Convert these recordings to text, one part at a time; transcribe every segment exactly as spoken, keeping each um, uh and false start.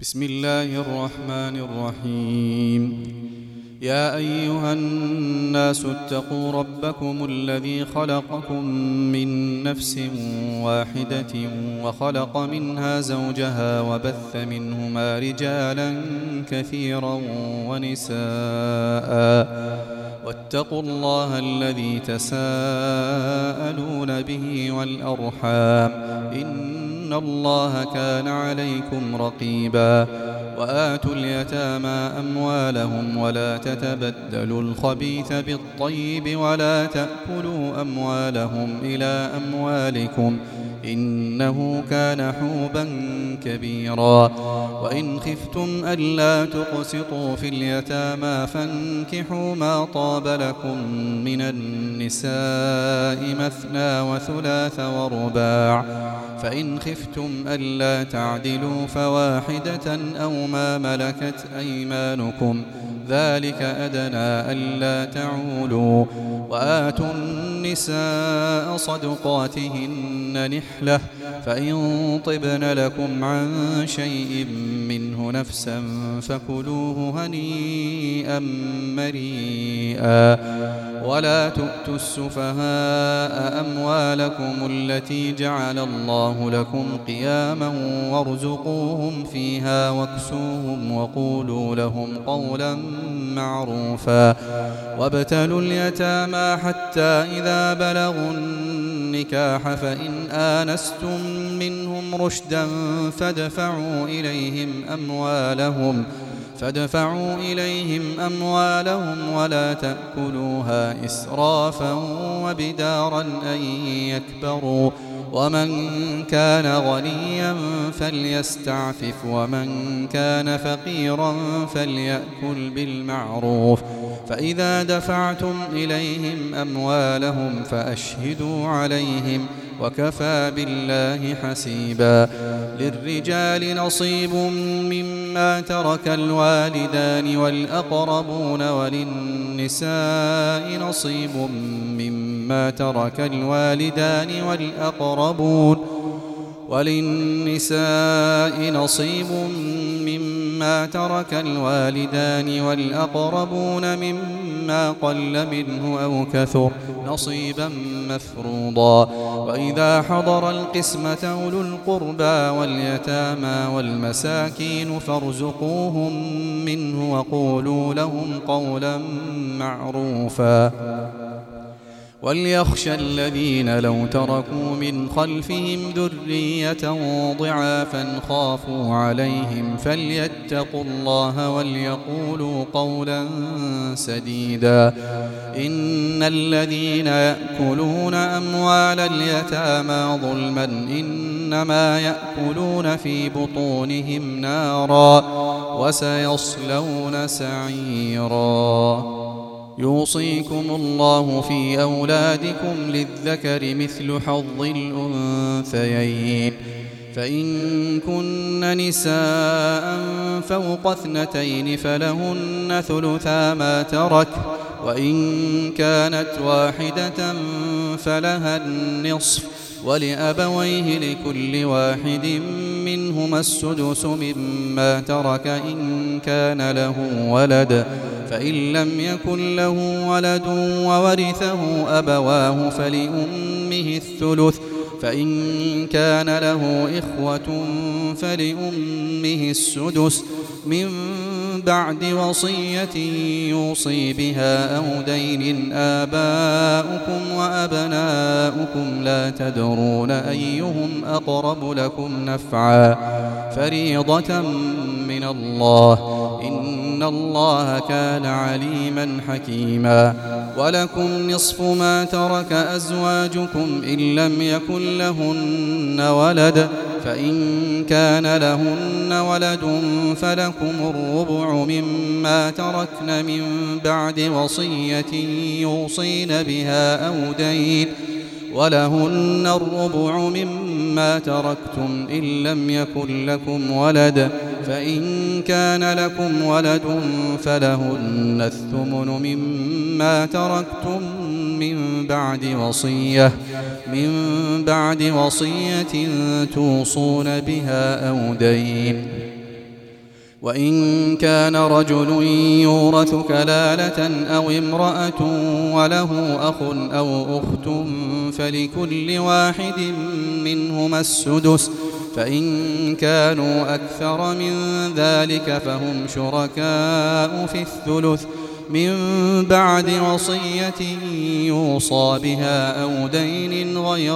بسم الله الرحمن الرحيم. يا أيها الناس اتقوا ربكم الذي خلقكم من نفس واحدة وخلق منها زوجها وبث منهما رجالا كثيرا ونساء، واتقوا الله الذي تساءلون به والأرحام، إن الله كان عليكم رقيبا. وآتوا اليتامى أموالهم ولا تتبدلوا الخبيث بالطيب ولا تأكلوا أموالهم إلى أموالكم إنه كان حوبا كبيرا. وإن خفتم ألا تقسطوا في اليتامى فانكحوا ما طاب لكم من النساء مثنى وثلاث ورباع، فإن خفتم ألا تعدلوا فواحدة أو ما ملكت أيمانكم ذلك أدنى ألا تعولوا. وآتوا النساء صدقاتهن نحلة، فإن طبن لكم عن شيء منه نفسا فكلوه هنيئا مريئا. ولا تؤتوا السفهاء أموالكم التي جعل الله لكم قياما وارزقوهم فيها واكسوهم وقولوا لهم قولا معروفا. وابتلوا اليتامى حتى إذا بلغوا النكاح فإن آنستم منهم رشدا فادفعوا إليهم أموالهم فادفعوا إليهم أموالهم ولا تأكلوها إسرافا وبدارا أن يكبروا. ومن كان غنيا فليستعفف ومن كان فقيرا فليأكل بالمعروف. فإذا دفعتم إليهم أموالهم فأشهدوا عليهم وكفى بالله حسيبا. للرجال نصيب مما ترك الوالدان والأقربون وللنساء نصيب مما ترك الوالدان والأقربون وللنساء نصيب مما ترك الوالدان والأقربون مما قل منه أو كثر نصيبا مفروضا. وإذا حضر القسمة أولو القربى واليتامى والمساكين فارزقوهم منه وقولوا لهم قولا معروفا. وليخشى الذين لو تركوا من خلفهم ذرية ضعافا خافوا عليهم فليتقوا الله وليقولوا قولا سديدا. إن الذين يأكلون أموال اليتامى ظلما إنما يأكلون في بطونهم نارا وسيصلون سعيرا. يوصيكم الله في أولادكم للذكر مثل حظ الأنثيين، فإن كن نساء فوق اثنتين فلهن ثلثا ما ترك، وإن كانت واحدة فلها النصف، ولأبويه لكل واحد منهما السدس مما ترك إن كان له ولد، فإن لم يكن له ولد وورثه أبواه فلأمه الثلث، فإن كان له إخوة فلأمه السدس من بعد وصية يوصي بها أو دين. آباؤكم وأبناؤكم لا تدرون أيهم أقرب لكم نفعا فريضة من الله إن الله كان عليما حكيما. ولكم نصف ما ترك أزواجكم إن لم يكن لهن ولد، فإن كان لهن ولد فلكم الربع مما تركن من بعد وصية يوصين بها أو دين، ولهن الربع مما تركتم إن لم يكن لكم ولد، فإن كان لكم ولد فلهن الثمن مما تركتم من بعد وصية من بعد وصية توصون بها أو دين. وإن كان رجل يورث كلالة أو امرأة وله أخ أو أخت فلكل واحد منهما السدس، فإن كانوا أكثر من ذلك فهم شركاء في الثلث من بعد وصية يوصى بها أو دين غير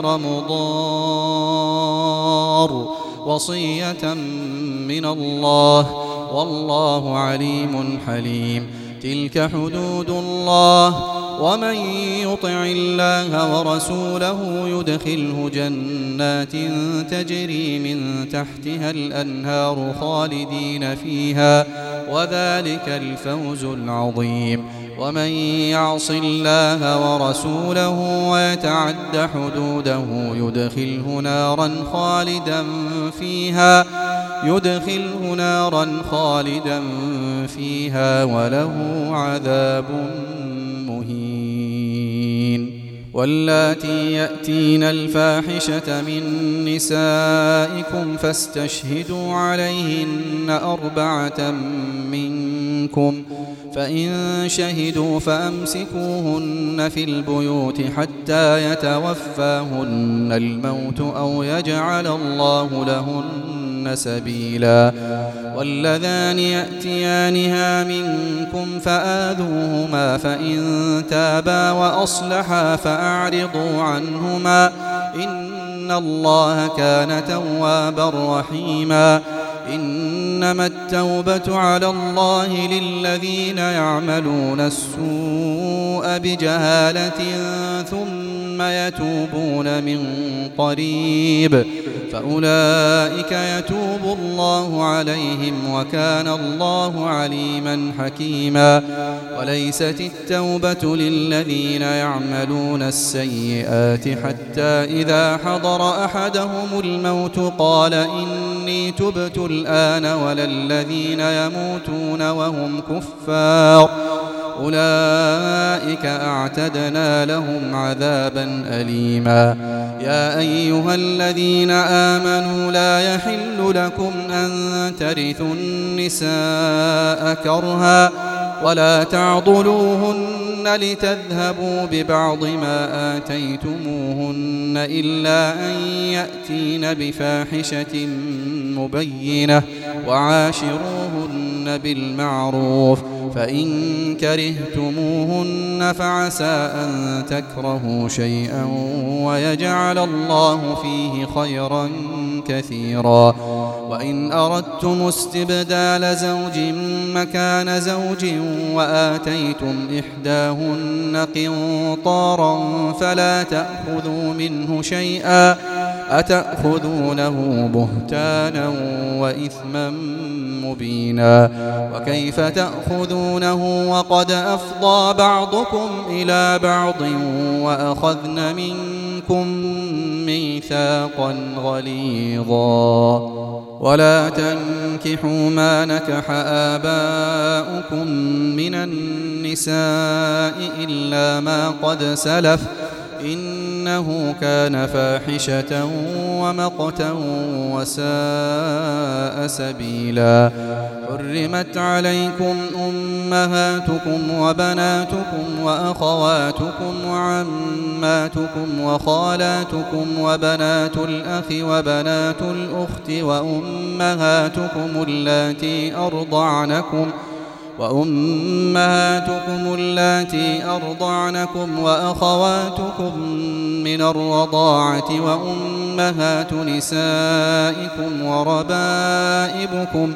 مضار، وصية من الله، والله عليم حليم. تلك حدود الله، ومن يطع الله ورسوله يدخله جنات تجري من تحتها الأنهار خالدين فيها، وذلك الفوز العظيم. ومن يعص الله ورسوله ويتعد حدوده يدخله نارا خالدا فيها يدخله نارا خالدا فيها وله عذاب مهين. واللاتي يأتين الفاحشة من نسائكم فاستشهدوا عليهن أربعة منكم، فإن شهدوا فأمسكوهن في البيوت حتى يتوفاهن الموت أو يجعل الله لهن سبيلا. واللذان يأتيانها منكم فآذوهما، فإن تابا وأصلحا فأعرضوا عنهما، إن الله كان توابا رحيما. إنما التوبة على الله للذين يعملون السوء بجهالة ثم يتوبون من قريب فأولئك يتوب الله عليهم، وكان الله عليما حكيما. وليست التوبة للذين يعملون السيئات حتى إذا حضر أحدهم الموت قال إني تبت الآن، ولا الذين يموتون وهم كفار، أولئك أعتدنا لهم عذابا أليما. يا أيها الذين آمنوا لا يحل لكم أن ترثوا النساء كرها ولا تعضلوهن لتذهبوا ببعض ما آتيتموهن إلا أن يأتين بفاحشة مبينة، وعاشروهن بالمعروف، فإن كرهتموهن فعسى أن تكرهوا شيئا ويجعل الله فيه خيرا كثيرا. وإن أردتم استبدال زوج مكان زوج وآتيتم إحداهن قنطارا فلا تأخذوا منه شيئا، أتأخذونه بهتانا وإثما مبينا. وكيف تأخذونه وقد أفضى بعضكم إلى بعض وأخذن منكم ميثاقا غليظا. ولا تنكحوا ما نكح آباؤكم من النساء إلا ما قد سلف، إنه كان فاحشة ومقتا وساء سبيلا. حرمت عليكم أمهاتكم وبناتكم وأخواتكم وعماتكم وخالاتكم وبنات الأخ وبنات الأخت وأمهاتكم اللاتي أرضعنكم وأمهاتكم اللاتي أرضعنكم وأخواتكم من الرضاعة وأمهات نسائكم وربائبكم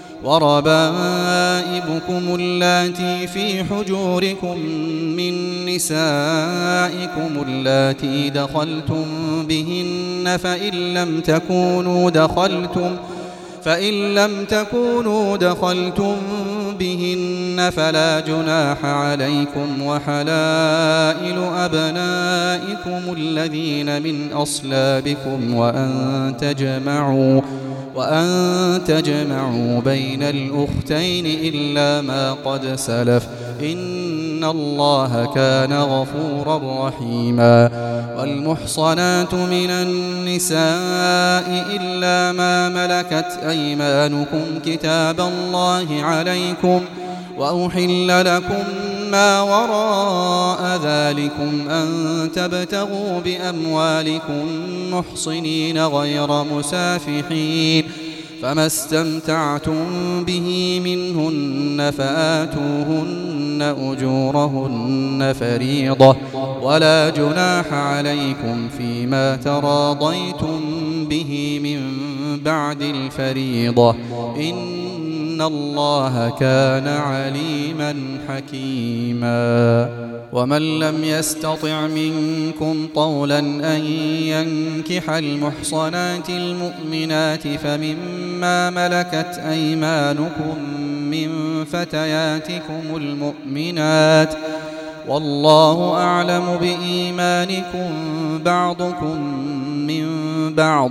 وربائبكم اللاتي في حجوركم من نسائكم اللاتي دخلتم بهن، فإن لم تكونوا دخلتم فإن لم تكونوا دخلتم بهن فلا جناح عليكم، وحلائل أبنائكم الذين من أصلابكم وأن تجمعوا وأن تجمعوا بين الأختين إلا ما قد سلف، إن الله كان غفورا رحيما. والمحصنات من النساء إلا ما ملكت أيمانكم كتاب الله عليكم وأحل لكم ما وراء ذلكم أن تبتغوا بأموالكم محصنين غير مسافحين فما استمتعتم به منهن فآتوهن أجورهن فريضة ولا جناح عليكم فيما تراضيتم به من بعد الفريضة إن الله كان عليما حكيما. ومن لم يستطع منكم طولا أن ينكح المحصنات المؤمنات فمما ملكت أيمانكم من فتياتكم المؤمنات والله أعلم بإيمانكم بعضكم من بعض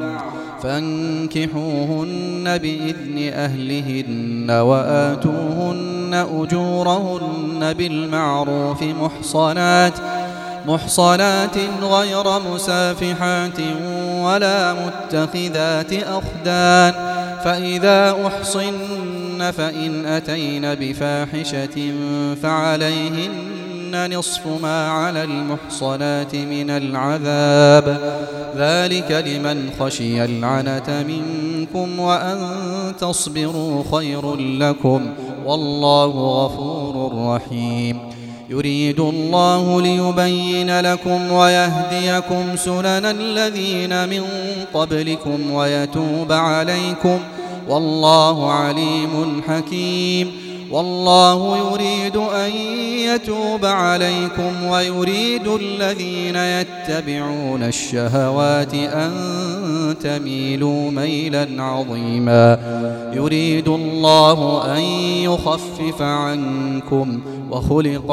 فانكحوهن بإذن أهلهن وآتوهن أجورهن بالمعروف محصنات محصنات غير مسافحات ولا متخذات أخدان فإذا أحصن فإن أتين بفاحشة فعليهن نصف ما على المحصنات من العذاب ذلك لمن خشي العنة منكم وأن تصبروا خير لكم والله غفور رحيم. يريد الله ليبين لكم ويهديكم سنن الذين من قبلكم ويتوب عليكم والله عليم حكيم. والله يريد أن يتوب عليكم ويريد الذين يتبعون الشهوات أن تميلوا ميلا عظيما. يريد الله أن يخفف عنكم وخلق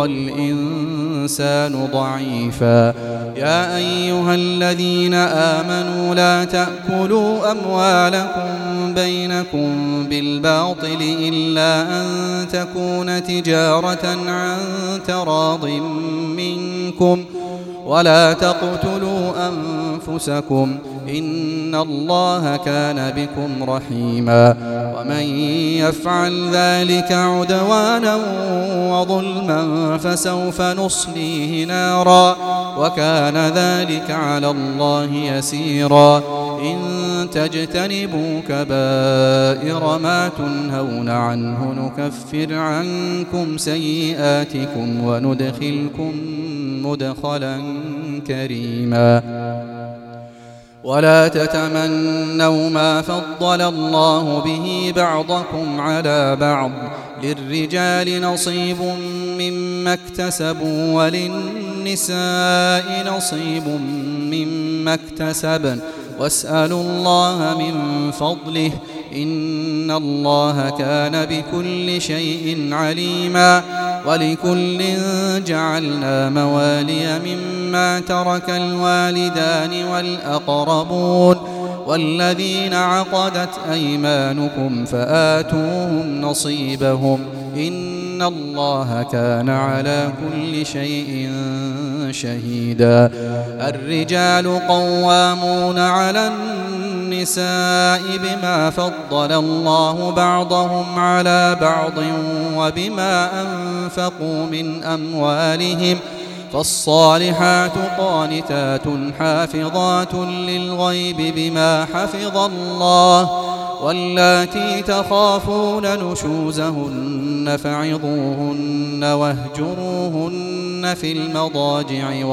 الإنسان ضعيفا. يا أيها الذين آمنوا لا تأكلوا أموالكم بينكم بالباطل إلا أن تكون تجارة عن تراض منكم ولا تقتلوا أنفسكم إن الله كان بكم رحيما. ومن يفعل ذلك عدوانا وظلما فسوف نصليه نارا وكان ذلك على الله يسيرا. إن تجتنبوا كبائر ما تنهون عنه نكفر عنكم سيئاتكم وندخلكم مدخلا كريما. ولا تتمنوا ما فضل الله به بعضكم على بعض للرجال نصيب مما اكتسبوا وللنساء نصيب مما اكتسبن واسألوا الله من فضله إن الله كان بكل شيء عليما. ولكل جعلنا موالي مما ترك الوالدان والأقربون والذين عقدت أيمانكم فآتوهم نصيبهم إن الله كان على كل شيء شهيدا. الرجال قوامون على النساء بما فضل الله بعضهم على بعض وبما أنفقوا من أموالهم فالصالحات قانتات حافظات للغيب بما حفظ الله واللاتي تخافون نشوزهن فعظوهن واهجروهن في المضاجع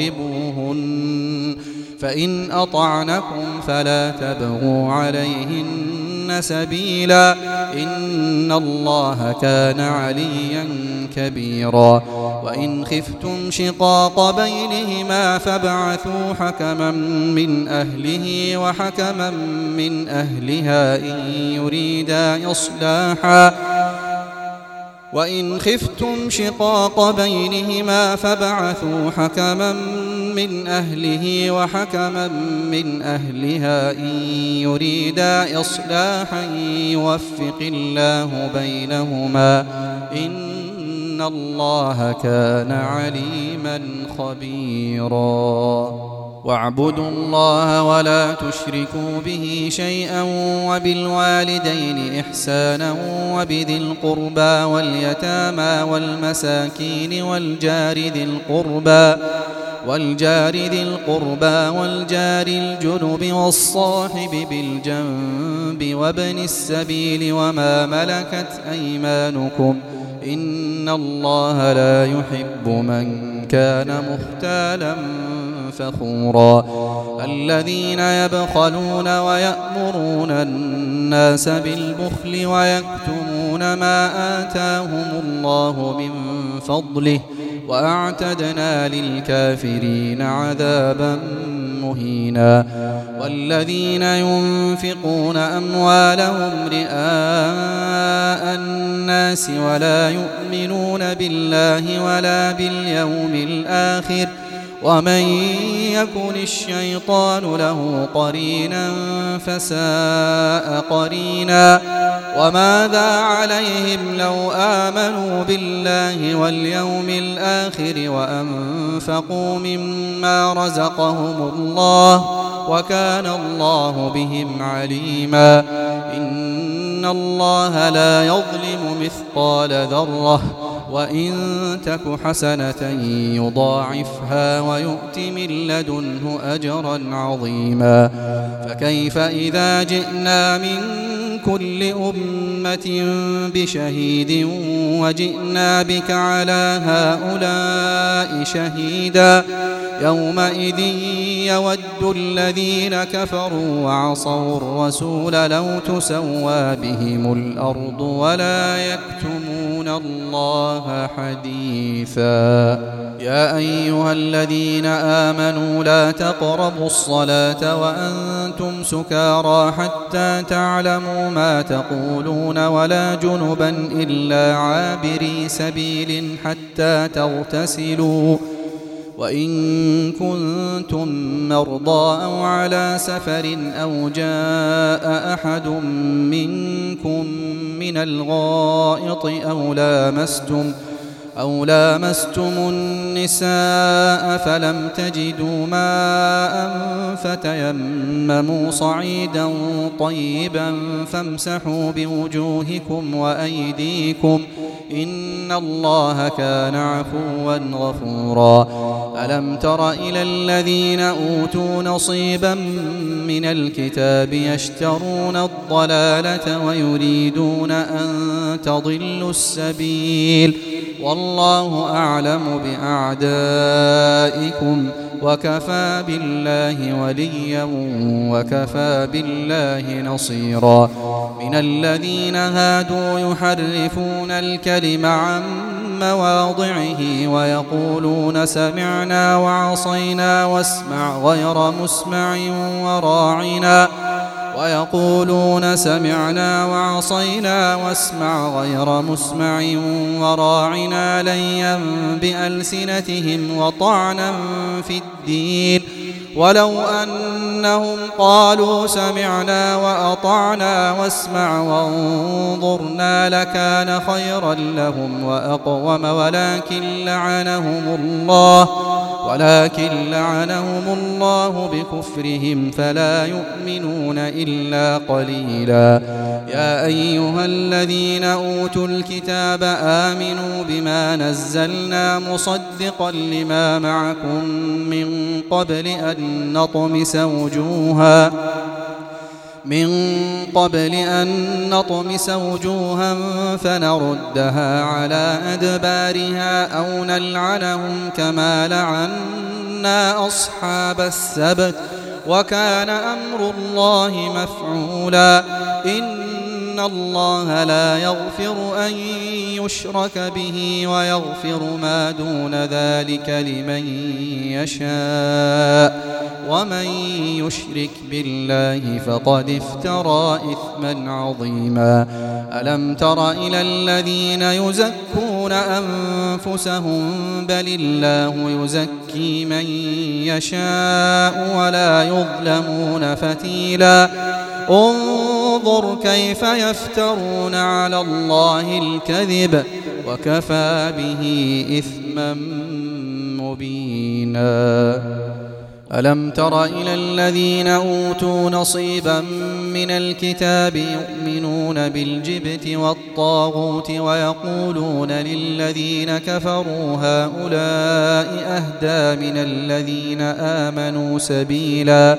واضربوهن فإن أطعنكم فلا تبغوا عليهن سبيلا إن الله كان عليا كبيرا. وإن خفتم شقاق بينهما فابعثوا حكما من أهله وحكما من أهلها إن يريدا إصلاحا وإن خفتم شقاق بينهما فابعثوا حكما من أهله وحكما من أهلها إن يريدا إصلاحا يوفق الله بينهما إن الله كان عليما خبيرا. واعبدوا الله ولا تشركوا به شيئا وبالوالدين إحسانا وبذي القربى واليتامى والمساكين والجار ذي القربى والجار ذي القربى والجار الجنب والصاحب بالجنب وابن السبيل وما ملكت أيمانكم إن الله لا يحب من كان مختالا فخورا الذين يبخلون ويأمرون الناس بالبخل ويكتمون ما آتاهم الله من فضله وأعتدنا للكافرين عذابا مهينا والذين ينفقون أموالهم رئاء الناس ولا يؤمنون بالله ولا باليوم الآخر ومن يكن الشيطان له قرينا فساء قرينا وماذا عليهم لو آمنوا بالله واليوم الآخر وأنفقوا مما رزقهم الله وكان الله بهم عليما إن الله لا يظلم مثقال ذرة وإن تك حسنة يضاعفها ويؤت من لدنه أجرا عظيما فكيف إذا جئنا من كل أمة بشهيد وجئنا بك على هؤلاء شهيدا يومئذ يود الذين كفروا وعصوا الرسول لو تسوى بهم الأرض ولا يكتمون الله حديثا يا أيها الذين آمنوا لا تقربوا الصلاة وأنتم سكارى حتى تعلموا ما تقولون ولا جنبا إلا عابري سبيل حتى تغتسلوا وإن كنتم مرضى أو على سفر أو جاء أحد منكم من الغائط أو لامستم أو لامستم النساء فلم تجدوا ماء فتيمموا صعيدا طيبا فامسحوا بوجوهكم وأيديكم إن الله كان عفوا غفورا ألم تر إلى الذين أوتوا نصيبا من الكتاب يشترون الضلالة ويريدون أن تضلوا السبيل والله أعلم بأعدائكم وكفى بالله وليا وكفى بالله نصيرا من الذين هادوا يحرفون الكلم عن مواضعه ويقولون سمعنا وعصينا واسمع غير مسمع وراعنا ويقولون سمعنا وعصينا واسمع غير مسمع وراعنا ليا بألسنتهم وطعنا في الدين ولو أنهم قالوا سمعنا وأطعنا واسمع وانظرنا لكان خيرا لهم وأقوم ولكن لعنهم الله ولكن لعنهم الله بكفرهم فلا يؤمنون إلا قليلا يا أيها الذين أوتوا الكتاب آمنوا بما نزلنا مصدقا لما معكم من قبل أن نطمس وجوها من قبل أن نطمس وجوها فنردها على أدبارها أو نلعنهم كما لعنا أصحاب السبت وكان أمر الله مفعولا إن الله لا يغفر أن يشرك به ويغفر ما دون ذلك لمن يشاء ومن يشرك بالله فقد افترى إثما عظيما ألم تر إلى الذين يزكون أنفسهم بل الله يزكي من يشاء ولا يظلمون فتيلا انظر كيف يفترون على الله الكذب وكفى به إثما مبينا ألم تر إلى الذين أوتوا نصيبا من الكتاب يؤمنون بالجبت والطاغوت ويقولون للذين كفروا هؤلاء أهدى من الذين آمنوا سبيلا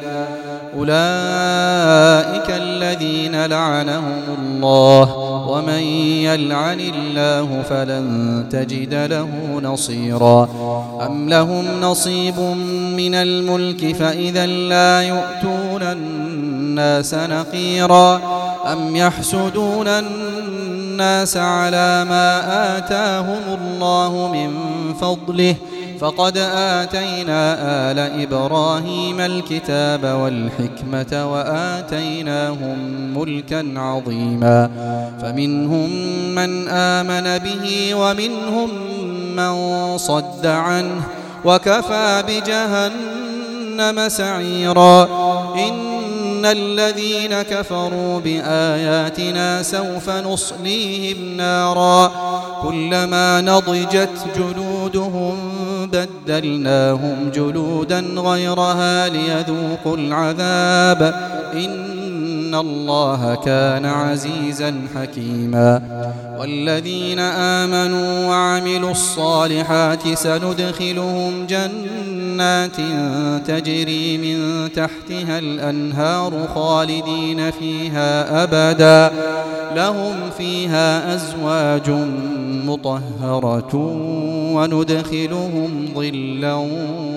أولئك الذين لعنهم الله ومن يلعن الله فلن تجد له نصيرا أم لهم نصيب من الملك فإذا لا يؤتون الناس نقيرا أم يحسدون الناس على ما آتاهم الله من فضله فقد آتينا آل إبراهيم الكتاب والحكمة وآتيناهم ملكا عظيما فمنهم من آمن به ومنهم من صد عنه وكفى بجهنم سعيرا إن الذين كفروا بآياتنا سوف نصليهم نارا كلما نضجت جلودهم بدلناهم جلودا غيرها ليذوقوا العذاب إن الله كان عزيزا حكيما والذين آمنوا وعملوا الصالحات سندخلهم جنات تجري من تحتها الأنهار خالدين فيها أبدا لهم فيها أزواج مطهرة وندخلهم ظلا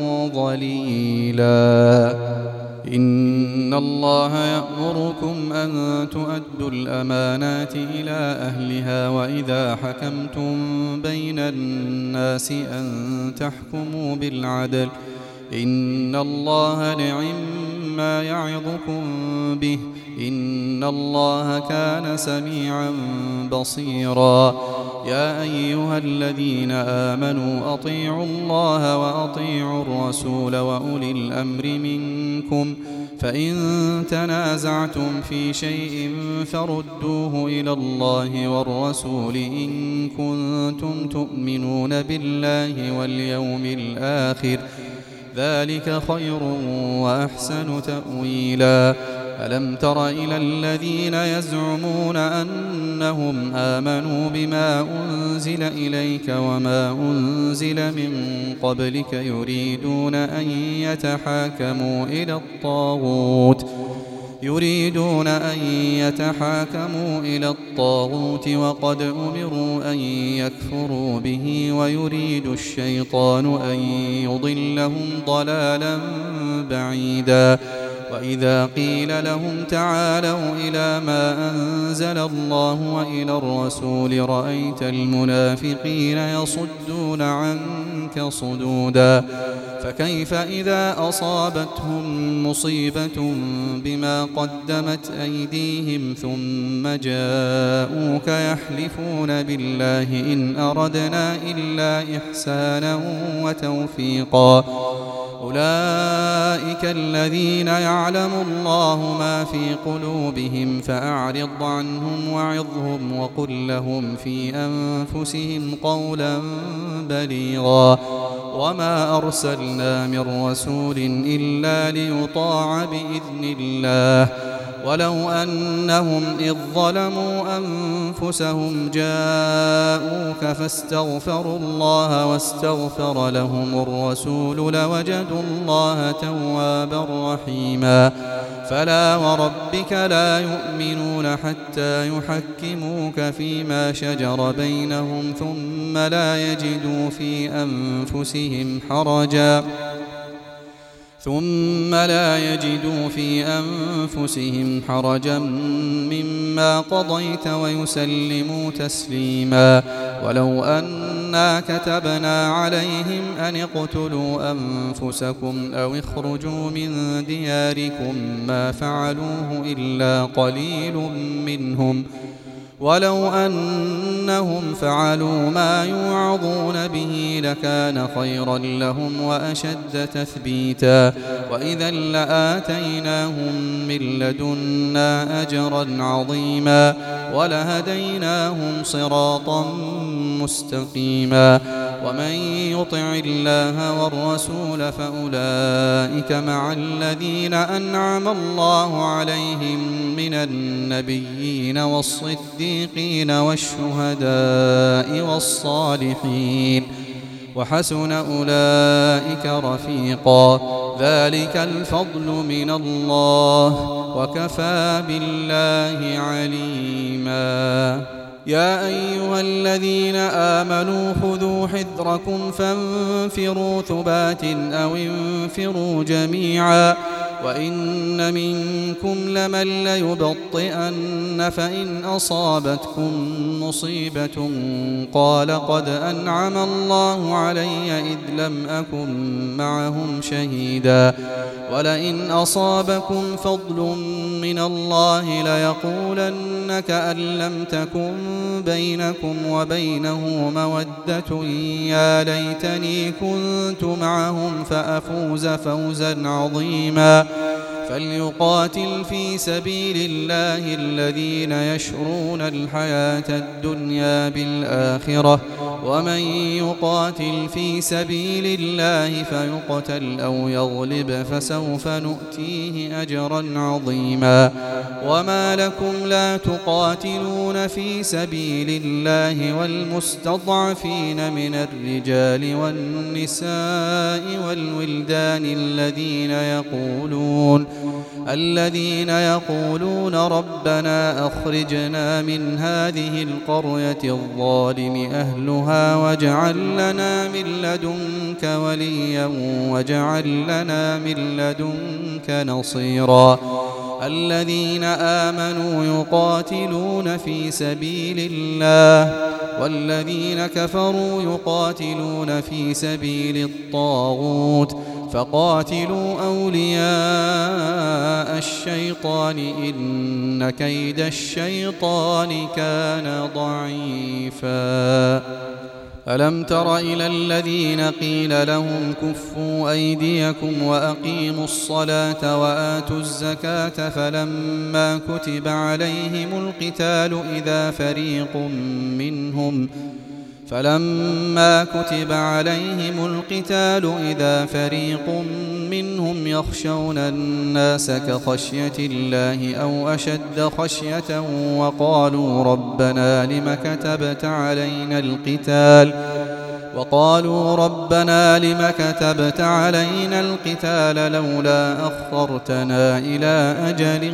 ظليلا إن الله يأمركم أن تؤدوا الأمانات إلى أهلها وإذا حكمتم بين الناس أن تحكموا بالعدل إن الله نعم يعظكم به إن الله كان سميعا بصيرا يا أيها الذين آمنوا أطيعوا الله وأطيعوا الرسول وأولي الأمر منكم فإن تنازعتم في شيء فردوه إلى الله والرسول إن كنتم تؤمنون بالله واليوم الآخر ذلك خير وأحسن تأويلا ألم تر إلى الذين يزعمون أنهم آمنوا بما أنزل إليك وما أنزل من قبلك يريدون أن يتحاكموا إلى الطاغوت يريدون أن يتحاكموا إلى الطاغوت وقد أمروا أن يكفروا به ويريد الشيطان أن يضلهم ضلالا بعيدا وإذا قيل لهم تعالوا إلى ما أنزل الله وإلى الرسول رأيت المنافقين يصدون عنك صدودا فكيف إذا أصابتهم مصيبة بما قدمت أيديهم ثم جاءوك يحلفون بالله إن أردنا إلا إحسانا وتوفيقا أولئك الذين يعلم الله ما في قلوبهم فأعرض عنهم وعظهم وقل لهم في أنفسهم قولا بليغا وما أرسلنا من رسول إلا ليطاع بإذن الله ولو أنهم إذ ظلموا أنفسهم جاءوك فاستغفروا الله واستغفر لهم الرسول لوجدوا الله توابا رحيما فلا وربك لا يؤمنون حتى يحكموك فيما شجر بينهم ثم لا يجدوا في أنفسهم حرجا ثم لا يجدوا في أنفسهم حرجا مما قضيت ويسلموا تسليما ولو أنا كتبنا عليهم أن اقتلوا أنفسكم أو اخرجوا من دياركم ما فعلوه إلا قليل منهم ولو أنهم فعلوا ما يوعظون به لكان خيرا لهم وأشد تثبيتا وإذا لآتيناهم من لدنا أجرا عظيما ولهديناهم صراطا مستقيما ومن يطع الله والرسول فأولئك مع الذين أنعم الله عليهم من النبيين والصديقين والشهداء والصالحين وحسن أولئك رفيقا ذلك الفضل من الله وكفى بالله عليما يا أيها الذين آمنوا خذوا حذركم فانفروا ثبات أو انفروا جميعا وإن منكم لمن ليبطئن فإن أصابتكم مصيبة قال قد أنعم الله علي إذ لم أكن معهم شهيدا ولئن أصابكم فضل من الله ليقولن كأن لم تكن بينكم وبينه مودة يا ليتني كنت معهم فأفوز فوزا عظيما فليقاتل في سبيل الله الذين يشرون الحياة الدنيا بالآخرة ومن يقاتل في سبيل الله فيقتل أو يغلب فسوف نؤتيه أجرا عظيما وما لكم لا تقاتلون في سبيل الله والمستضعفين من الرجال والنساء والولدان الذين يقولون الذين يقولون ربنا أخرجنا من هذه القرية الظالم أهلها واجعل لنا من لدنك وليا واجعل لنا من لدنك نصيرا الذين آمنوا يقاتلون في سبيل الله والذين كفروا يقاتلون في سبيل الطاغوت فقاتلوا أولياء الشيطان إن كيد الشيطان كان ضعيفا ألم تر إلى الذين قيل لهم كفوا أيديكم وأقيموا الصلاة وآتوا الزكاة فلما كتب عليهم القتال إذا فريق منهم فلما كتب عليهم القتال إذا فريق منهم يخشون الناس كخشية الله أو أشد خشية وقالوا ربنا لم كتبت علينا القتال وقالوا ربنا لم كتبت علينا القتال لولا أخرتنا إلى أجل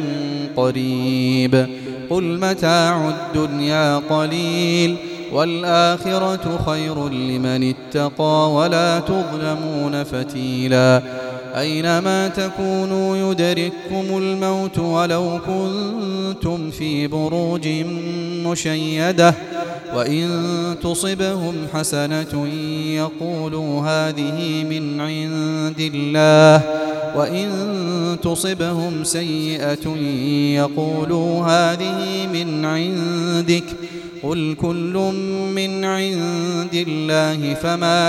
قريب قل متاع الدنيا قليل والآخرة خير لمن اتقى ولا تظلمون فتيلا أينما تكونوا يدرككم الموت ولو كنتم في بروج مشيدة وإن تصبهم حسنة يقولوا هذه من عند الله وإن تصبهم سيئة يقولوا هذه من عندك قل كل من عند الله فما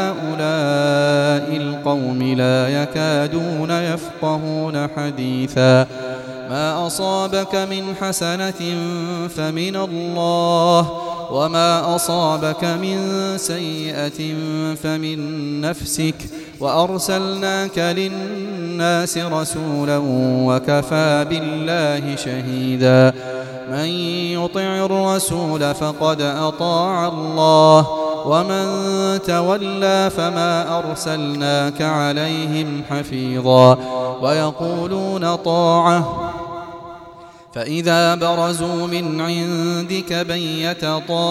لهؤلاء القوم لا يكادون يفقهون حديثا ما أصابك من حسنة فمن الله وما أصابك من سيئة فمن نفسك وأرسلناك للناس رسولا وكفى بالله شهيدا من يطع الرسول فقد أطاع الله ومن تولى فما أرسلناك عليهم حفيظا ويقولون طاعة فإذا برزوا من عندك بيت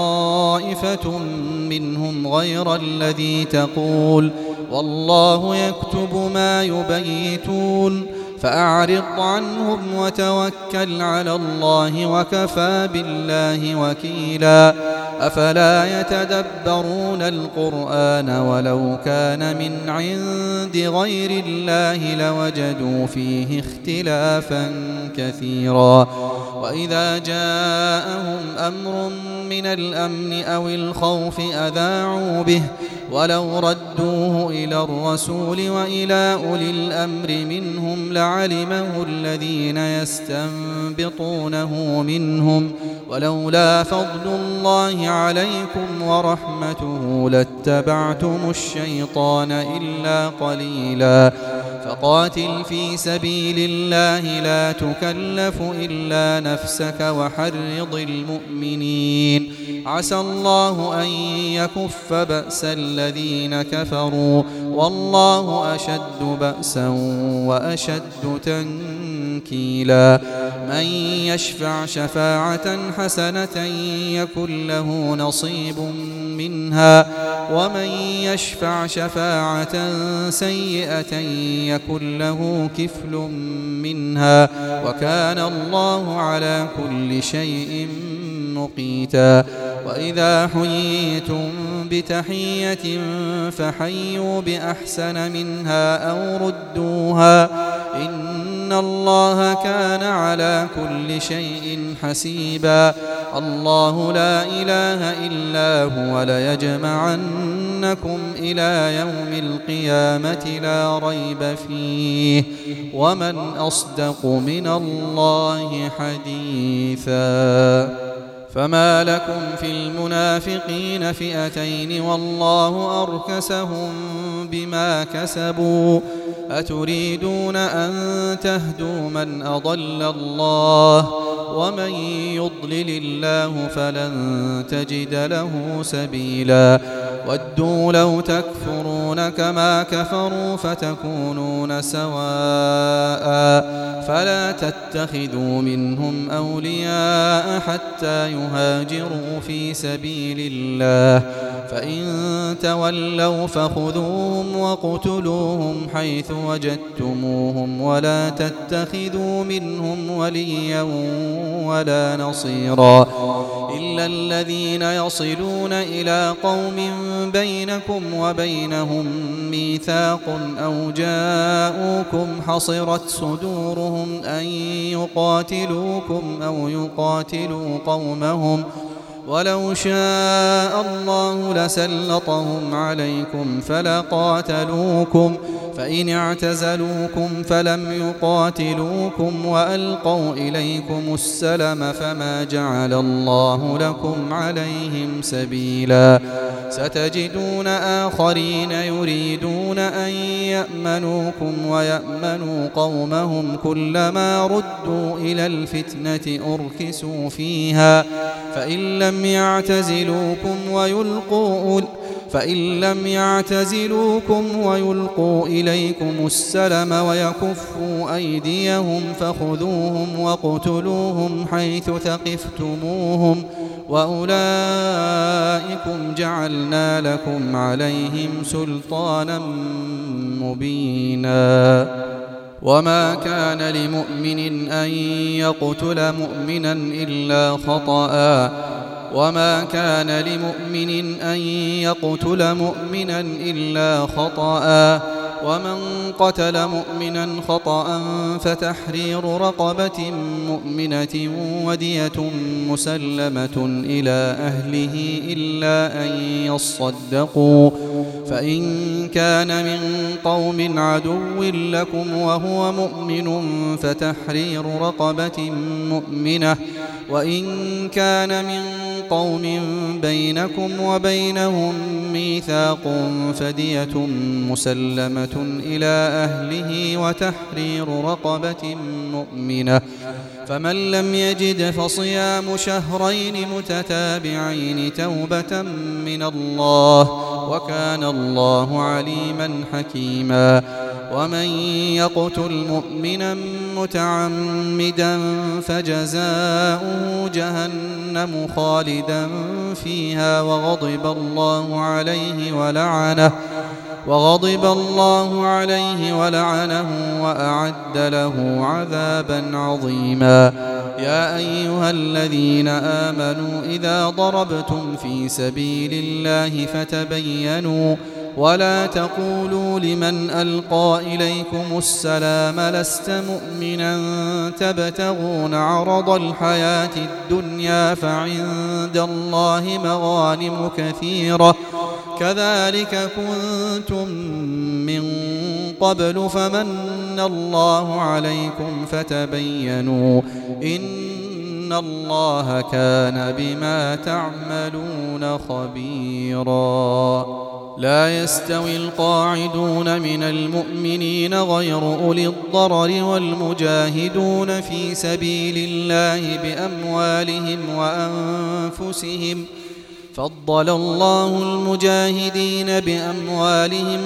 طائفة منهم غير الذي تقول والله يكتب ما يبيتون فأعرض عنهم وتوكل على الله وكفى بالله وكيلا أفلا يتدبرون القرآن ولو كان من عند غير الله لوجدوا فيه اختلافا كثيرا وإذا جاءهم أمر من الأمن أو الخوف أذاعوا به ولو ردوه إلى الرسول وإلى أولي الأمر منهم لعلمه الذين يستنبطونه منهم ولولا فضل الله عليكم ورحمته لاتبعتم الشيطان إلا قليلا فقاتل في سبيل الله لا تكلف إلا نفسك وحرض المؤمنين عسى الله أن يكف بأس الذين كفروا والله أشد بأسا وأشد تنكيلا من يشفع شفاعة حسنة يكن له نصيب منها ومن يشفع شفاعة سيئة يكن له كفل منها وكان الله على كل شيء مقيتا وإذا حييتم بتحية فحيوا بأحسن منها أو ردوها إن الله كان على كل شيء حسيبا الله لا إله إلا هو ليجمعنكم إلى يوم القيامة لا ريب فيه ومن أصدق من الله حديثا فما لكم في المنافقين فئتين والله أركسهم بما كسبوا أتريدون أن تهدوا من أضل الله ومن يضلل الله فلن تجد له سبيلا ودوا لو تكفرون كما كفروا فتكونون سواء فلا تتخذوا منهم أولياء حتى يهاجروا في سبيل الله فإن تولوا فخذوهم وقتلوهم حيث وجدتموهم ولا تتخذوا منهم وليا ولا نصيرا إلا الذين يصلون إلى قوم بينكم وبينهم ميثاق أو جاءوكم حصرت صدورهم أن يقاتلوكم أو يقاتلوا قومهم ولو شاء الله لسلطهم عليكم فلقاتلوكم فإن اعتزلوكم فلم يقاتلوكم وألقوا إليكم السلم فما جعل الله لكم عليهم سبيلا ستجدون آخرين يريدون أن يأمنوكم ويأمنوا قومهم كلما ردوا إلى الفتنة أركسوا فيها فإن لم يعتزلوكم ويلقوا فإن لم يعتزلوكم ويلقوا إليكم السلم ويكفوا أيديهم فخذوهم وقتلوهم حيث ثقفتموهم وأولئكم جعلنا لكم عليهم سلطانا مبينا وما كان لمؤمن أن يقتل مؤمنا إلا خطأ وما كان لمؤمن أن يقتل مؤمنا إلا خطأ ومن قتل مؤمنا خطأ فتحرير رقبة مؤمنة ودية مسلمة إلى أهله إلا أن يصدقوا فإن كان من قوم عدو لكم وهو مؤمن فتحرير رقبة مؤمنة وإن كان من قوم بينكم وبينهم ميثاق فدية مسلمة إلى أهله وتحرير رقبة مؤمنة فمن لم يجد فصيام شهرين متتابعين توبة من الله وكان الله عليما حكيما ومن يقتل مؤمنا متعمدا فجزاؤه جهنم خالدا فيها وغضب الله عليه ولعنه وغضب الله عليه ولعنه وأعد له عذابا عظيما. يا أيها الذين آمنوا إذا ضربتم في سبيل الله فتبينوا ولا تقولوا لمن ألقى إليكم السلام لست مؤمنا تبتغون عرض الحياة الدنيا فعند الله مغانم كثيرة كذلك كنتم من قبل فمن الله عليكم فتبينوا إن الله كان بما تعملون خبيرا. لا يستوي القاعدون من المؤمنين غير أولي الضرر والمجاهدون في سبيل الله بأموالهم وأنفسهم فضل الله المجاهدين بأموالهم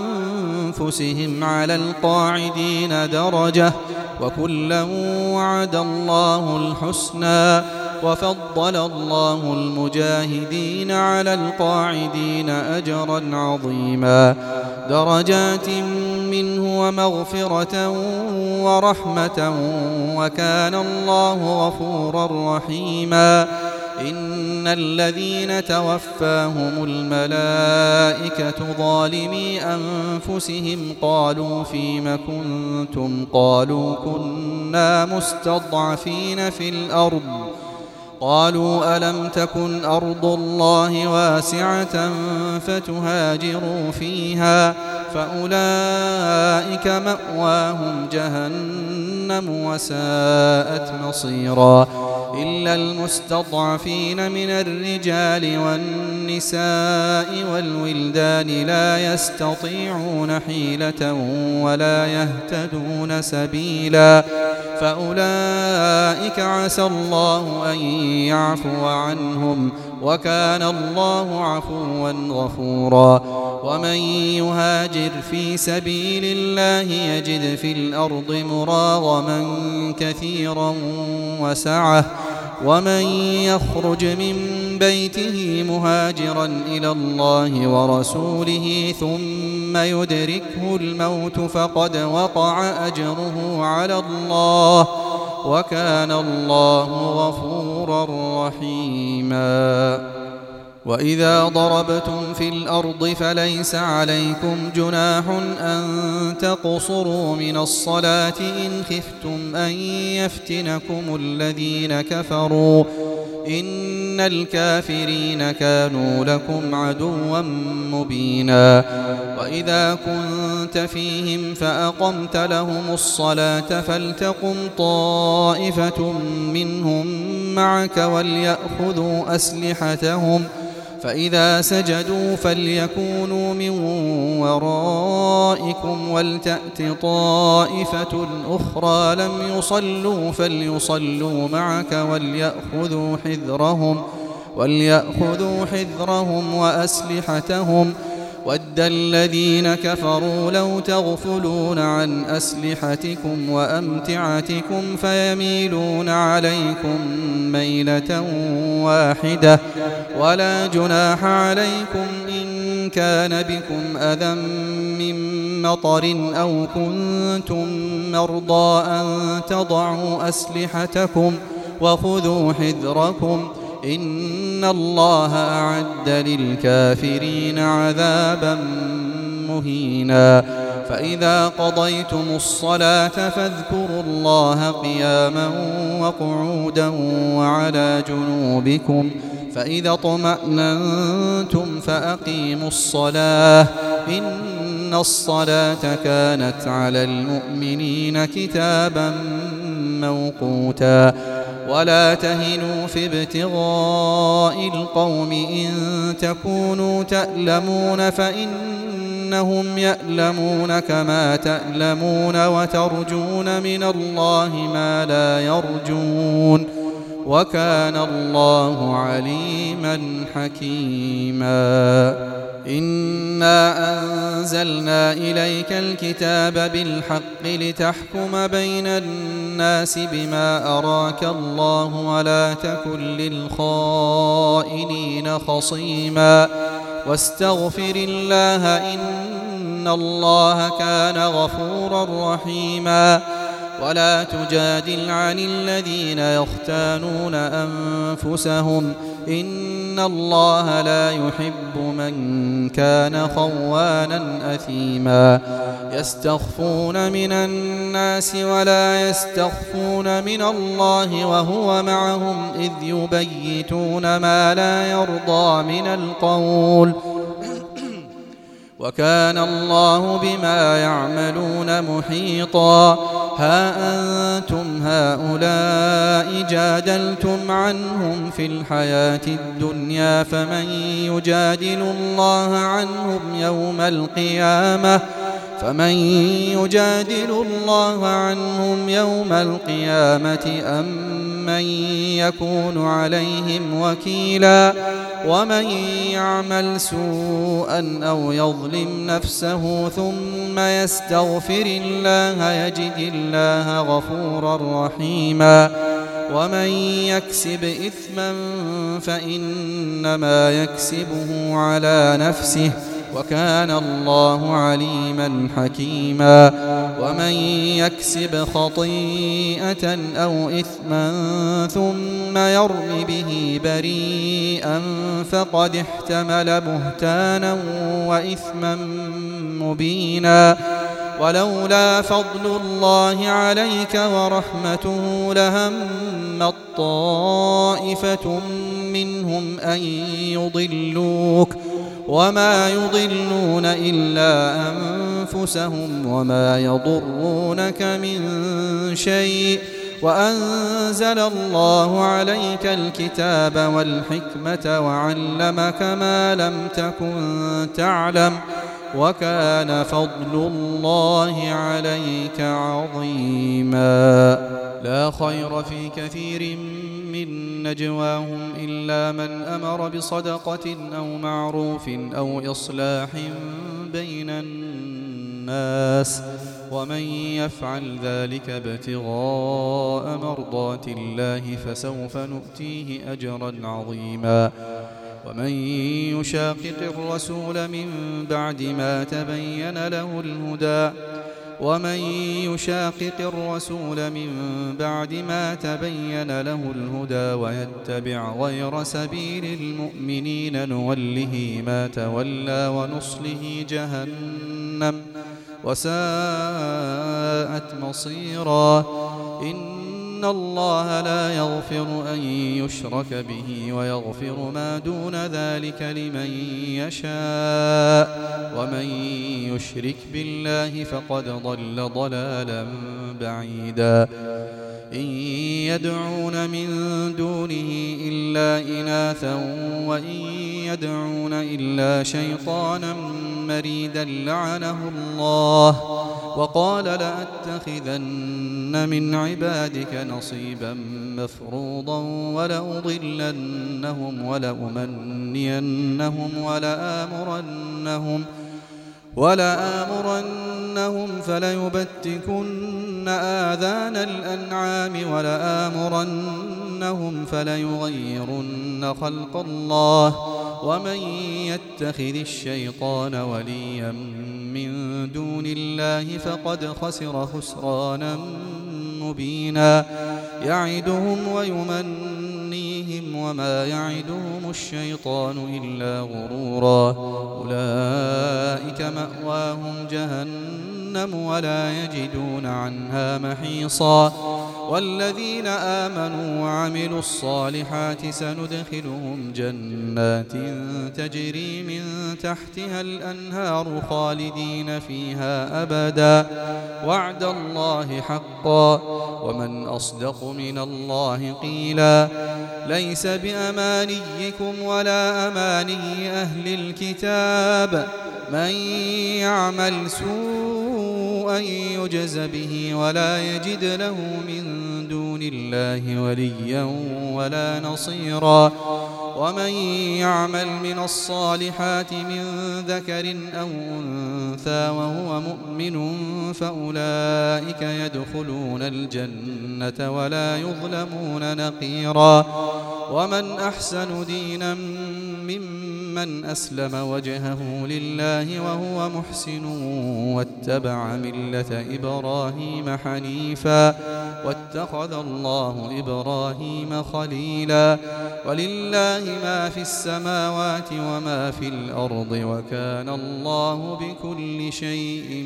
وأنفسهم على القاعدين درجة وكلا وعد الله الحسنى وفضل الله المجاهدين على القاعدين أجرا عظيما درجات منه ومغفرة ورحمة وكان الله غفورا رحيما. إن الذين توفاهم الملائكة ظالمي أنفسهم قالوا فيم كنتم قالوا كنا مستضعفين في الأرض قالوا ألم تكن أرض الله واسعة فتهاجروا فيها فأولئك مأواهم جهنم وساءت مصيرا إلا المستضعفين من الرجال والنساء والولدان لا يستطيعون حيلة ولا يهتدون سبيلا فأولئك عسى الله أن يعفو عنهم وكان الله عفوا غفورا. ومن يهاجر في سبيل الله يجد في الأرض مراغما كثيرا وسعة ومن يخرج من بيته مهاجرا إلى الله ورسوله ثم يدركه الموت فقد وقع أجره على الله وكان الله غفورا رحيما. وإذا ضربتم في الأرض فليس عليكم جناح أن تقصروا من الصلاة إن خفتم أن يفتنكم الذين كفروا إن الكافرين كانوا لكم عدوا مبينا. وإذا كنت فيهم فأقمت لهم الصلاة فلتقم طائفة منهم معك وليأخذوا أسلحتهم فإذا سجدوا فليكونوا من ورائكم ولتأت طائفة أخرى لم يصلوا فليصلوا معك وليأخذوا حذرهم وليأخذوا حذرهم وأسلحتهم ود الذين كفروا لو تغفلون عن أسلحتكم وأمتعتكم فيميلون عليكم ميلة واحدة ولا جناح عليكم إن كان بكم أذى من مطر أو كنتم مرضى أن تضعوا أسلحتكم وخذوا حذركم إن الله أعد للكافرين عذابا مهينا. فإذا قضيتم الصلاة فاذكروا الله قياما وقعودا وعلى جنوبكم فإذا اطمأننتم فأقيموا الصلاة إن الصلاة كانت على المؤمنين كتابا موقوتا. ولا تهنوا في ابتغاء القوم إن تكونوا تألمون فإنهم يألمون كما تألمون وترجون من الله ما لا يرجون وكان الله عليما حكيما. إنا أنزلنا إليك الكتاب بالحق لتحكم بين الناس بما أراك الله ولا تكن للخائنين خصيما واستغفر الله إن الله كان غفورا رحيما. ولا تجادل عن الذين يختانون أنفسهم إن الله لا يحب من كان خوانا أثيما. يستخفون من الناس ولا يستخفون من الله وهو معهم إذ يبيتون ما لا يرضى من القول وكان الله بما يعملون محيطا. ها أنتم هؤلاء جادلتم عنهم في الحياة الدنيا فمن يجادل الله عنهم يوم القيامة فمن يجادل الله عنهم يوم القيامة أم من يكون عليهم وكيلا. ومن يعمل سوءا أو يظلم نفسه ثم يستغفر الله يجد الله غفورا رحيما. ومن يكسب إثما فإنما يكسبه على نفسه وكان الله عليما حكيما. ومن يكسب خطيئة أو إثما ثم يرم به بريئا فقد احتمل بهتانا وإثما مبينا. ولولا فضل الله عليك ورحمته لهمت طائفة منهم أن يضلوك وما يضلون إلا أنفسهم وما يضرونك من شيء. وأنزل الله عليك الكتاب والحكمة وعلمك ما لم تكن تعلم وكان فضل الله عليك عظيما. لا خير في كثير من نجواهم إلا من أمر بصدقة أو معروف أو إصلاح بين الناس ومن يفعل ذلك ابتغاء مرضات الله فسوف نؤتيه أجرا عظيما. ومن يشاقق الرسول من بعد ما تبين له الهدى ومن يشاقق الرسول من بعد ما تبين له الهدى ويتبع غير سبيل المؤمنين نوله ما تولى ونصله جهنم وساءت مصيرا. إن الله لا يغفر أن يشرك به ويغفر ما دون ذلك لمن يشاء ومن يشرك بالله فقد ضل ضلالا بعيدا. إن يدعون من دونه إلا إناثا وإن يدعون إلا شيطانا مريدا لعنه الله وقال لأتخذن من عبادك نصيبا مفروضا ولأضلنهم ولأمنينهم ولآمرنهم ولآمرنهم فليبتكن آذان الأنعام ولآمرنهم فليغيرن خلق الله ومن يتخذ الشيطان وليا من دون الله فقد خسر خسرانا مبينا. يعدهم ويمنيهم وما يعدهم الشيطان إلا غرورا. أولئك مأواهم جهنم ولا يجدون عنها محيصا. والذين آمنوا وعملوا الصالحات سندخلهم جنات تجري من تحتها الأنهار خالدين فيها أبدا وعد الله حقا ومن أصدق من الله قيلا. ليس بأمانيكم ولا أماني أهل الكتاب من يعمل سوءا يجز به ولا يجد له من دون الله وليا ولا نصيرا. ومن يعمل من الصالحات من ذكر أو أنثى وهو مؤمن فأولئك يدخلون الجنة ولا يظلمون نقيرا. ومن أحسن دينا ممن ممن أسلم وجهه لله وهو محسن واتبع ملة إبراهيم حنيفا واتخذ الله إبراهيم خليلا ولله ما في السماوات وما في الأرض وكان الله بكل شيء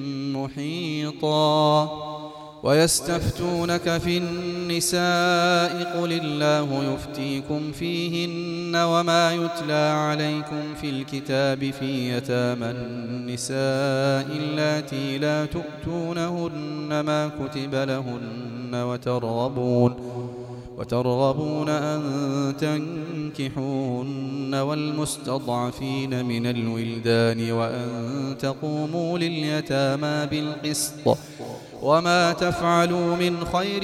محيطا ويستفتونك في النساء قل الله يفتيكم فيهن وما يتلى عليكم في الكتاب في يتامى النساء اللاتي لا تؤتونهن ما كتب لهن وترغبون وترغبون أن تنكحوهن والمستضعفين من الولدان وأن تقوموا لليتامى بالقسط وما تفعلوا من خير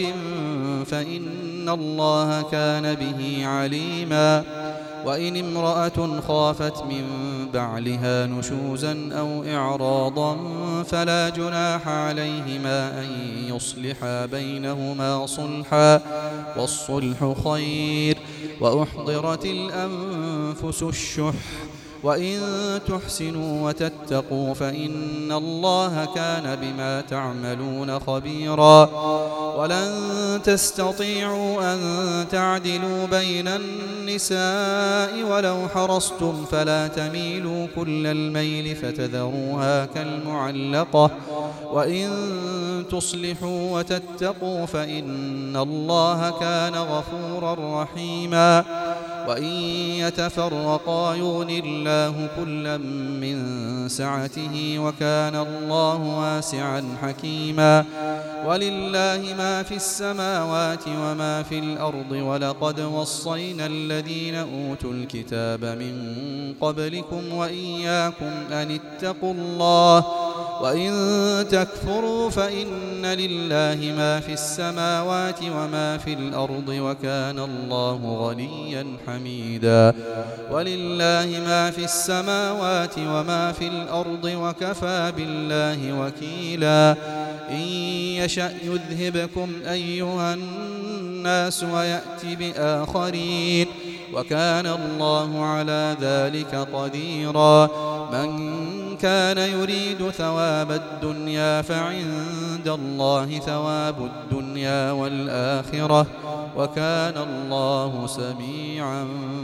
فإن الله كان به عليما وإن امرأة خافت من بعلها نشوزا أو إعراضا فلا جناح عليهما أن يصلحا بينهما صلحا والصلح خير وأحضرت الأنفس الشح وإن تحسنوا وتتقوا فإن الله كان بما تعملون خبيرا ولن تستطيعوا أن تعدلوا بين النساء ولو حرصتم فلا تميلوا كل الميل فتذروها كالمعلقة وإن تصلحوا وتتقوا فإن الله كان غفورا رحيما وإن يتفرقا يغن الله كلا من سعته وكان الله واسعا حكيما ولله ما في السماوات وما في الأرض ولقد وصينا الذين أوتوا الكتاب من قبلكم وإياكم أن اتقوا الله وإن تكفروا فإن لله ما في السماوات وما في الأرض وكان الله غنيا حميدا ولله ما في السماوات وما في الأرض وكفى بالله وكيلا إن يشأ يذهبكم أيها الناس ويأتي بآخرين وكان الله على ذلك قديرا من كان يريد ثواب الدنيا فعند الله ثواب الدنيا والآخرة وكان الله سميعا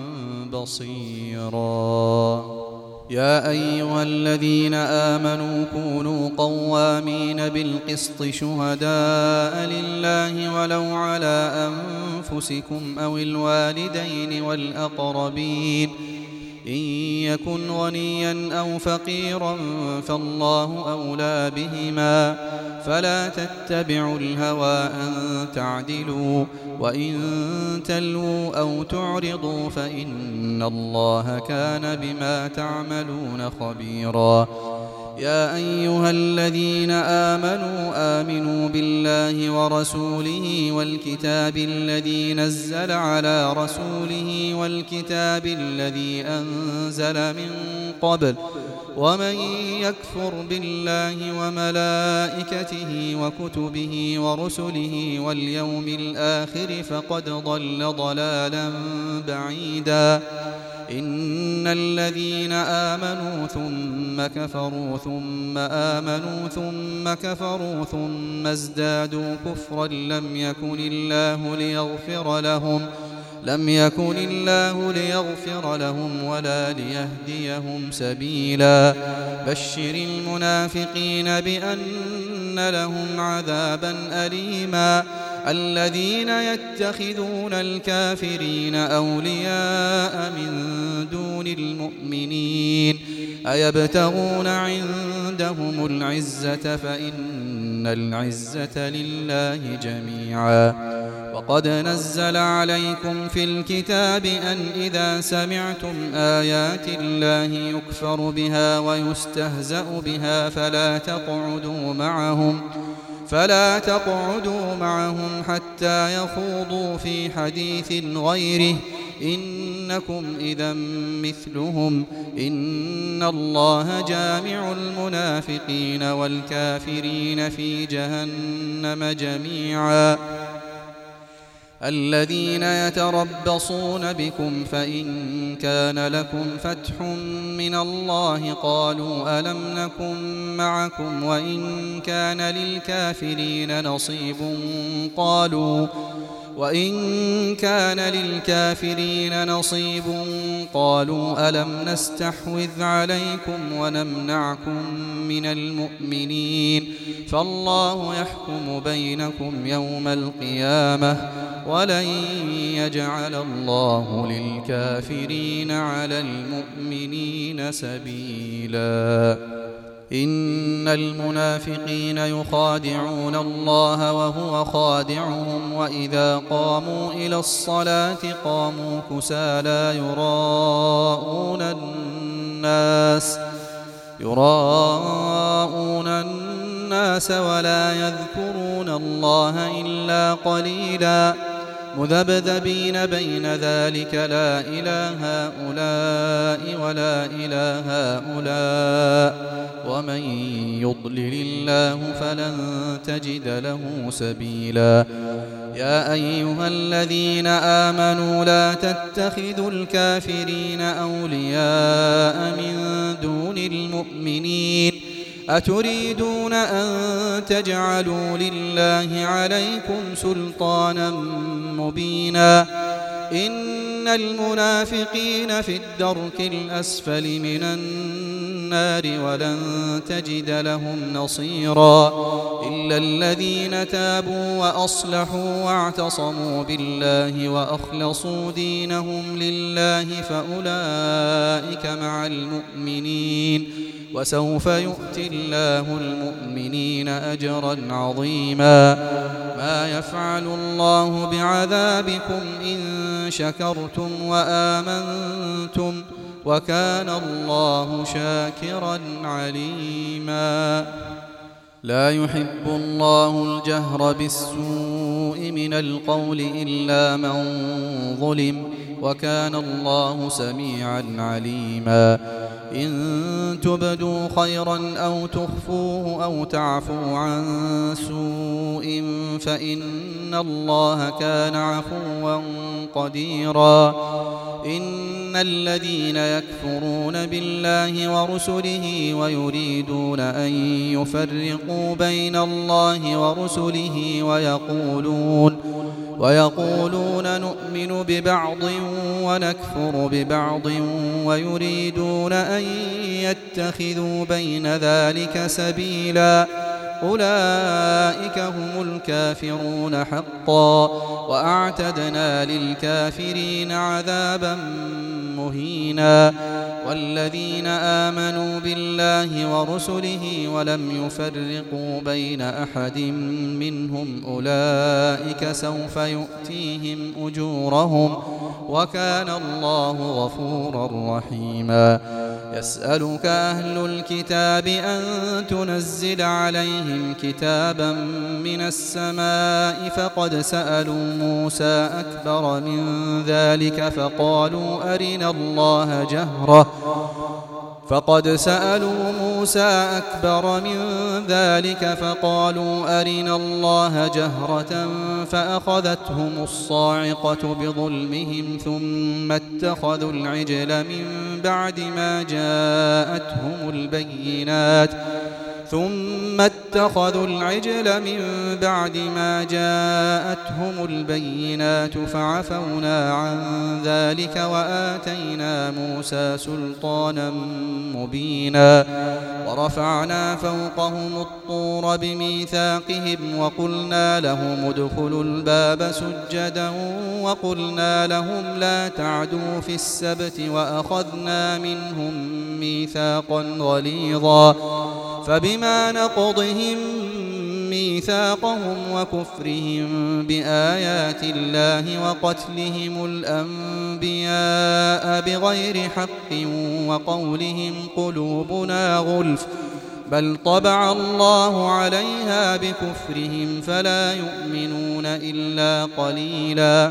بصيرا يا أيها الذين آمنوا كونوا قوامين بالقسط شهداء لله ولو على أنفسكم أو الوالدين والأقربين إن يكن غنيا أو فقيرا فالله أولى بهما فلا تتبعوا الهوى أن تعدلوا وإن تلووا أو تعرضوا فإن الله كان بما تعملون خبيرا يا أيها الذين آمنوا آمنوا بالله ورسوله والكتاب الذي نزل على رسوله والكتاب الذي أنزل من قبل ومن يكفر بالله وملائكته وكتبه ورسله واليوم الآخر فقد ضل ضلالا بعيدا إن الذين آمنوا ثم كفروا ثم آمنوا ثم كفروا ثم ازدادوا كفرا لم يكن الله ليغفر لهم لم يكن الله ليغفر لهم ولا ليهديهم سبيلا بشر المنافقين بأن لهم عذابا أليما الذين يتخذون الكافرين أولياء من دون المؤمنين أيبتغون عندهم العزة فإن العزة لله جميعا وقد نزل عليكم في الكتاب أن إذا سمعتم آيات الله يكفر بها ويستهزأ بها فلا تقعدوا معهم فلا تقعدوا معهم حتى يخوضوا في حديث غيره إنكم إذا مثلهم إن الله جامع المنافقين والكافرين في جهنم جميعا الذين يتربصون بكم فإن كان لكم فتح من الله قالوا ألم نكن معكم وإن كان للكافرين نصيب قالوا وإن كان للكافرين نصيب قالوا ألم نستحوذ عليكم ونمنعكم من المؤمنين فالله يحكم بينكم يوم القيامة ولن يجعل الله للكافرين على المؤمنين سبيلا إن المنافقين يخادعون الله وهو خادعهم وإذا قاموا إلى الصلاة قاموا كسالى يراءون الناس يراءون الناس ولا يذكرون الله إلا قليلا مذبذبين بين ذلك لا إلى هؤلاء ولا إلى هؤلاء ومن يضلل الله فلن تجد له سبيلا يا أيها الذين آمنوا لا تتخذوا الكافرين أولياء من دون المؤمنين أتريدون أن تجعلوا لله عليكم سلطانا مبينا إن المنافقين في الدرك الأسفل من النار ولن تجد لهم نصيرا إلا الذين تابوا وأصلحوا واعتصموا بالله وأخلصوا دينهم لله فأولئك مع المؤمنين وسوف يؤتي الله المؤمنين أجرا عظيما ما يفعل الله بعذابكم إن شكرتم وآمنتم وكان الله شاكرا عليما لا يحب الله الجهر بالسوء من القول إلا من ظلم وكان الله سميعا عليما إن تبدوا خيرا أو تخفوه أو تعفوا عن سوء فإن الله كان عفوا قديرا إن الذين يكفرون بالله ورسله ويريدون أن يفرقوا بين الله ورسله ويقولون ويقولون نؤمن ببعض ونكفر ببعض ويريدون أن يتخذوا بين ذلك سبيلا أولئك هم الكافرون حقا وأعتدنا للكافرين عذابا مهينا والذين آمنوا بالله ورسله ولم يفرقوا بين أحد منهم أولئك سوف يؤتيهم أجورهم وكان الله غفورا رحيما يسألك أهل الكتاب أن تنزل عليهم كتابا من السماء فقد سألوا موسى أكبر من ذلك فقالوا أرنا الله جهرة فقد سألوا موسى أكبر من ذلك فقالوا أرنا الله جهرة فأخذتهم الصاعقة بظلمهم ثم اتخذوا العجل من بعد ما جاءتهم البينات ثم اتخذوا العجل من بعد ما جاءتهم البينات فعفونا عن ذلك وآتينا موسى سلطانا مبينا ورفعنا فوقهم الطور بميثاقهم وقلنا لهم ادخلوا الباب سجدا وقلنا لهم لا تعدوا في السبت وأخذنا منهم ميثاقا غليظا فبما نقضهم ميثاقهم وكفرهم بآيات الله وقتلهم الأنبياء بغير حق وقولهم قلوبنا غلف بل طبع الله عليها بكفرهم فلا يؤمنون إلا قليلا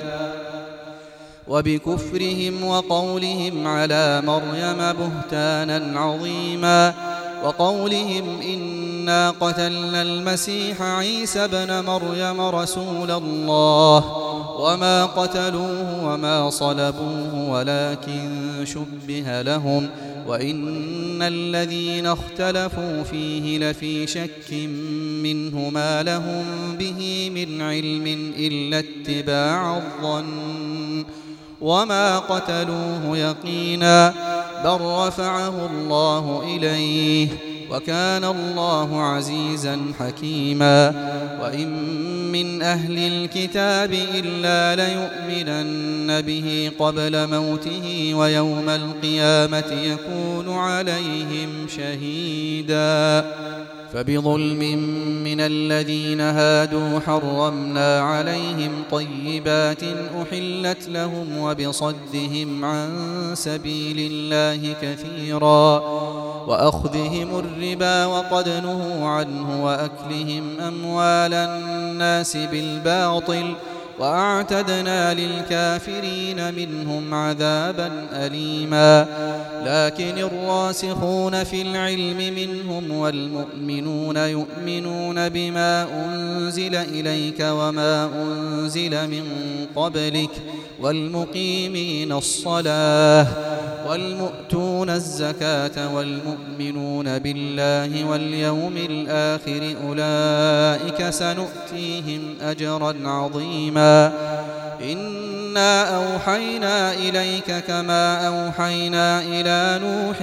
وبكفرهم وقولهم على مريم بهتانا عظيما وقولهم إن إنا قتلنا المسيح عيسى ابن مريم رسول الله وما قتلوه وما صلبوه ولكن شبه لهم وإن الذين اختلفوا فيه لفي شك منه ما لهم به من علم إلا اتباع الظن وما قتلوه يقينا بل رفعه الله إليه وكان الله عزيزا حكيما وإن من أهل الكتاب إلا ليؤمنن به قبل موته ويوم القيامة يكون عليهم شهيدا فبظلم من الذين هادوا حرمنا عليهم طيبات أحلت لهم وبصدهم عن سبيل الله كثيرا وأخذهم الربا وقد نهوا عنه وأكلهم أموال الناس بالباطل وأعتدنا للكافرين منهم عذابا أليما لكن الراسخون في العلم منهم والمؤمنون يؤمنون بما أنزل إليك وما أنزل من قبلك والمقيمين الصلاة والمؤتون الزكاة والمؤمنون بالله واليوم الآخر أولئك سنؤتيهم أجرا عظيما إنا أوحينا إليك كما أوحينا إلى نوح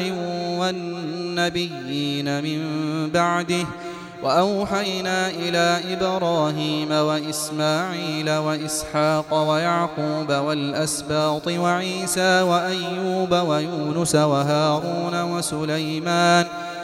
والنبيين من بعده وأوحينا إلى إبراهيم وإسماعيل وإسحاق ويعقوب والأسباط وعيسى وأيوب ويونس وهارون وسليمان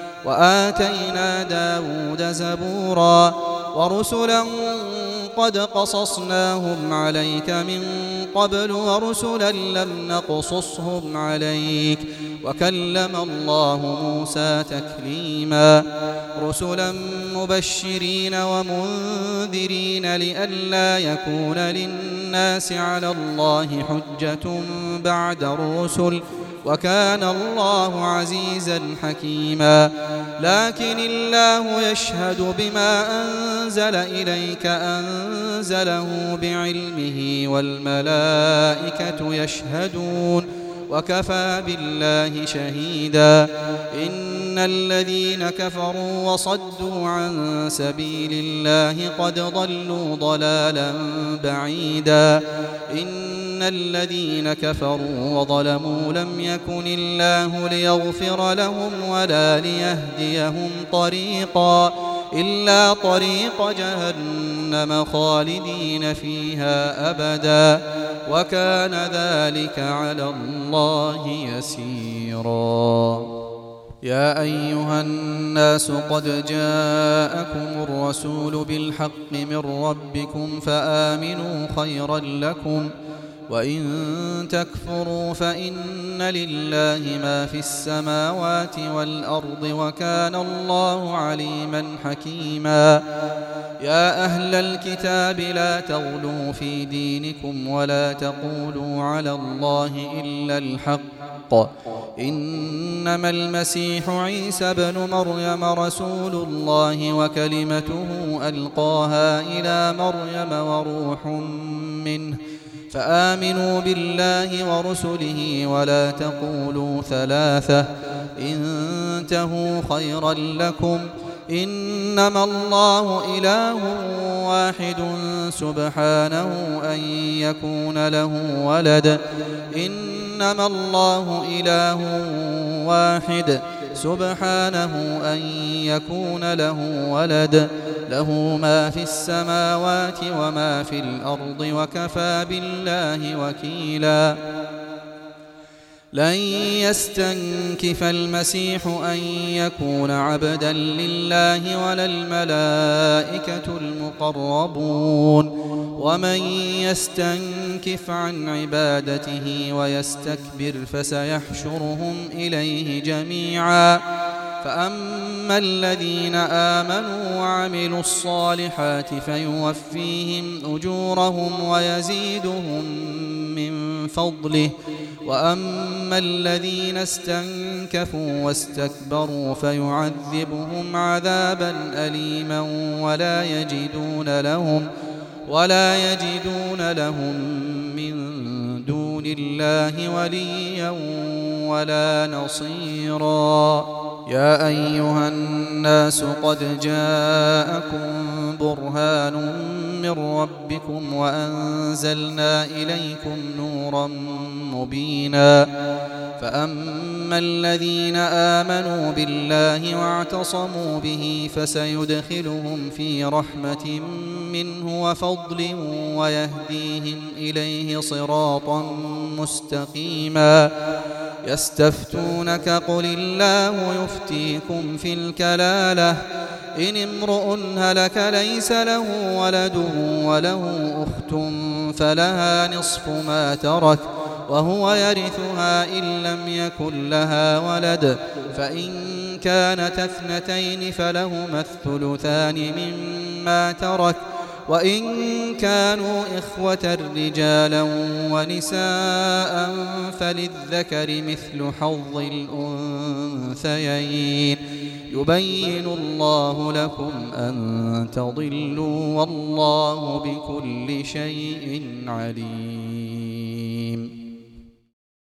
وآتينا داود زبورا ورسلا قد قصصناهم عليك من قبل ورسلا لم نقصصهم عليك وكلم الله موسى تكليما رسلا مبشرين ومنذرين لئلا يكون للناس على الله حجة بعد الرسل وكان الله عزيزا حكيما لكن الله يشهد بما أنزل إليك أنزله بعلمه والملائكة يشهدون وكفى بالله شهيدا إن الذين كفروا وصدوا عن سبيل الله قد ضلوا ضلالا بعيدا إن الذين كفروا وظلموا لم يكن الله ليغفر لهم ولا ليهديهم طريقا إلا طريق جهنم خالدين فيها أبدا وكان ذلك على الله يسيرا يا أيها الناس قد جاءكم الرسول بالحق من ربكم فآمنوا خيرا لكم وإن تكفروا فإن لله ما في السماوات والأرض وكان الله عليما حكيما يا أهل الكتاب لا تغلوا في دينكم ولا تقولوا على الله إلا الحق إنما المسيح عيسى بن مريم رسول الله وكلمته ألقاها إلى مريم وروح منه فآمنوا بالله ورسله ولا تقولوا ثلاثة انتهوا خيرا لكم إنما الله إله واحد سبحانه أن يكون له ولد إنما الله إله واحد سبحانه أن يكون له ولد له ما في السماوات وما في الأرض وكفى بالله وكيلا لن يستنكف المسيح أن يكون عبدا لله ولا الملائكة المقربون ومن يستنكف عن عبادته ويستكبر فسيحشرهم إليه جميعا فأما الذين آمنوا وعملوا الصالحات فيوفيهم أجورهم ويزيدهم من فضله وأما الذين استنكفوا واستكبروا فيعذبهم عذابا أليما ولا يجدون لهم ولا يجدون لهم من دون الله وليا ولا نصيرا. يا أيها الناس قد جاءكم برهان من ربكم وأنزلنا إليكم نورا مبينا. فأما الذين آمنوا بالله واعتصموا به فسيدخلهم في رحمة منه وفضل ويهديهم إليه صراطا مستقيما. يستفتونك قل الله يفتيكم في الكلالة إن امرؤ هلك ليس له ولد وله أخت فلها نصف ما ترك وهو يرثها إن لم يكن لها ولد، فإن كانت اثنتين فلهما الثلثان مما ترك، وإن كانوا إخوة رجالا ونساء فللذكر مثل حظ الأنثيين. يبين الله لكم أن تضلوا والله بكل شيء عليم.